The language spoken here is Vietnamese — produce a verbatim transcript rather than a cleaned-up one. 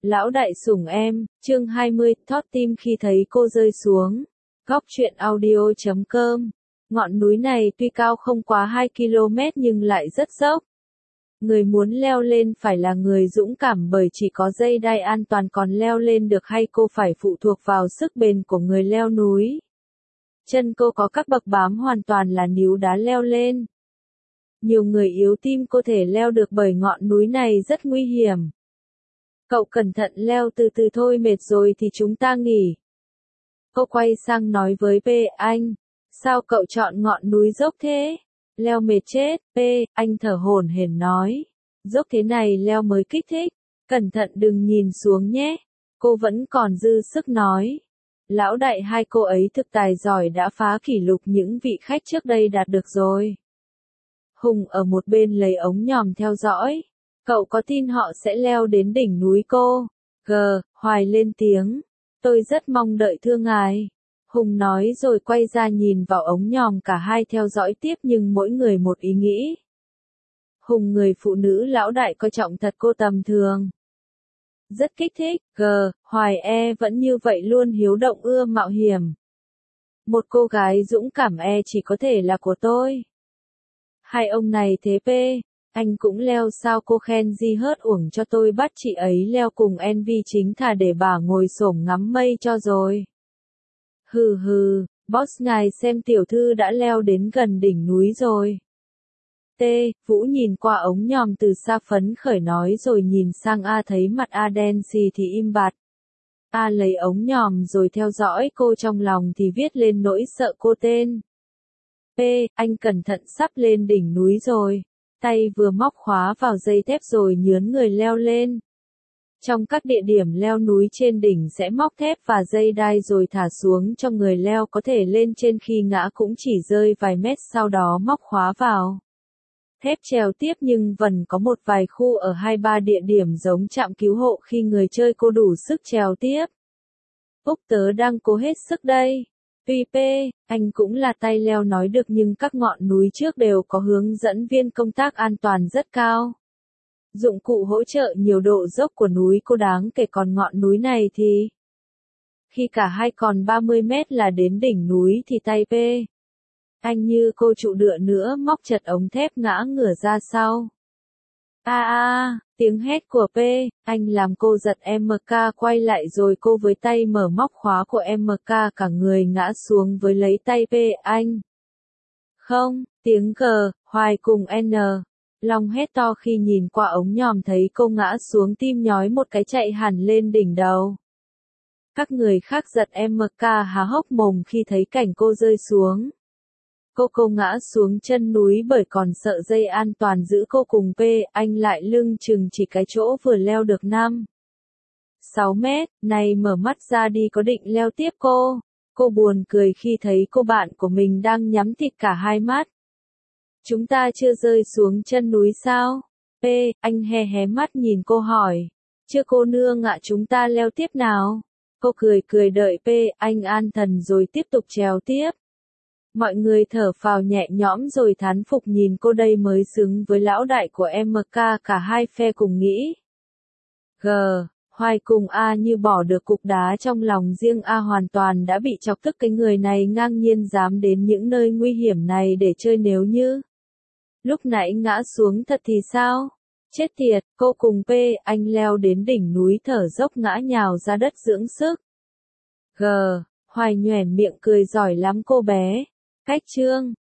Lão đại sủng em, chương hai mươi, thót tim khi thấy cô rơi xuống. Góc truyện audio chấm com. Ngọn núi này tuy cao không quá hai ki lô mét nhưng lại rất dốc. Người muốn leo lên phải là người dũng cảm bởi chỉ có dây đai an toàn còn leo lên được hay cô phải phụ thuộc vào sức bền của người leo núi. Chân cô có các bậc bám hoàn toàn là níu đá leo lên. Nhiều người yếu tim có thể leo được bởi ngọn núi này rất nguy hiểm. Cậu cẩn thận leo từ từ thôi, mệt rồi thì chúng ta nghỉ. Cô quay sang nói với P, anh, sao cậu chọn ngọn núi dốc thế? Leo mệt chết, P, anh thở hổn hển nói. Dốc thế này leo mới kích thích, cẩn thận đừng nhìn xuống nhé. Cô vẫn còn dư sức nói. Lão đại hai cô ấy thực tài giỏi đã phá kỷ lục những vị khách trước đây đạt được rồi. Hùng ở một bên lấy ống nhòm theo dõi. Cậu có tin họ sẽ leo đến đỉnh núi cô? G, Hoài lên tiếng. Tôi rất mong đợi thưa ngài. Hùng nói rồi quay ra nhìn vào ống nhòm, cả hai theo dõi tiếp nhưng mỗi người một ý nghĩ. Hùng người phụ nữ lão đại coi trọng thật cô tầm thường. Rất kích thích, G, Hoài e vẫn như vậy luôn hiếu động ưa mạo hiểm. Một cô gái dũng cảm e chỉ có thể là của tôi. Hai ông này thế P, anh cũng leo sao? Cô khen gì hớt uổng cho tôi bắt chị ấy leo cùng Envy chính thà để bà ngồi xổm ngắm mây cho rồi. Hừ hừ, boss ngài xem tiểu thư đã leo đến gần đỉnh núi rồi. T, Vũ nhìn qua ống nhòm từ xa phấn khởi nói rồi nhìn sang A thấy mặt A đen xì thì im bặt. A lấy ống nhòm rồi theo dõi cô, trong lòng thì viết lên nỗi sợ cô tên. P, anh cẩn thận sắp lên đỉnh núi rồi. Tay vừa móc khóa vào dây thép rồi nhướn người leo lên. Trong các địa điểm leo núi trên đỉnh sẽ móc thép và dây đai rồi thả xuống cho người leo có thể lên trên, khi ngã cũng chỉ rơi vài mét sau đó móc khóa vào. Thép trèo tiếp nhưng vẫn có một vài khu ở hai ba địa điểm giống trạm cứu hộ khi người chơi cô đủ sức trèo tiếp. Úc tớ đang cố hết sức đây. Tuy P, anh cũng là tay leo nói được nhưng các ngọn núi trước đều có hướng dẫn viên công tác an toàn rất cao. Dụng cụ hỗ trợ nhiều độ dốc của núi cô đáng kể, còn ngọn núi này thì... Khi cả hai còn ba mươi mét là đến đỉnh núi thì tay P. Anh như cô trụ đựa nữa móc chật ống thép ngã ngửa ra sau. A a, tiếng hét của P, anh làm cô giật em ca quay lại rồi cô với tay mở móc khóa của em ca, cả người ngã xuống với lấy tay P, anh. Không, tiếng G, Hoài cùng N. Long hét to khi nhìn qua ống nhòm thấy cô ngã xuống, tim nhói một cái chạy hẳn lên đỉnh đầu. Các người khác giật em ca há hốc mồm khi thấy cảnh cô rơi xuống. Cô cô ngã xuống chân núi bởi còn sợ dây an toàn giữ cô cùng P, anh lại lưng chừng chỉ cái chỗ vừa leo được năm sáu mét, này mở mắt ra đi có định leo tiếp cô. Cô buồn cười khi thấy cô bạn của mình đang nhắm thịt cả hai mắt. Chúng ta chưa rơi xuống chân núi sao? P, anh hé hé mắt nhìn cô hỏi. Chưa cô nương ạ, chúng ta leo tiếp nào. Cô cười cười đợi P, anh an thần rồi tiếp tục trèo tiếp. Mọi người thở phào nhẹ nhõm rồi thán phục nhìn cô, đây mới xứng với lão đại của em ca, cả hai phe cùng nghĩ. G, Hoài cùng A như bỏ được cục đá trong lòng, riêng A hoàn toàn đã bị chọc tức, cái người này ngang nhiên dám đến những nơi nguy hiểm này để chơi, nếu như lúc nãy ngã xuống thật thì sao? Chết tiệt, cô cùng P, anh leo đến đỉnh núi thở dốc ngã nhào ra đất dưỡng sức. G, Hoài nhoẻn miệng cười giỏi lắm cô bé. Cách chương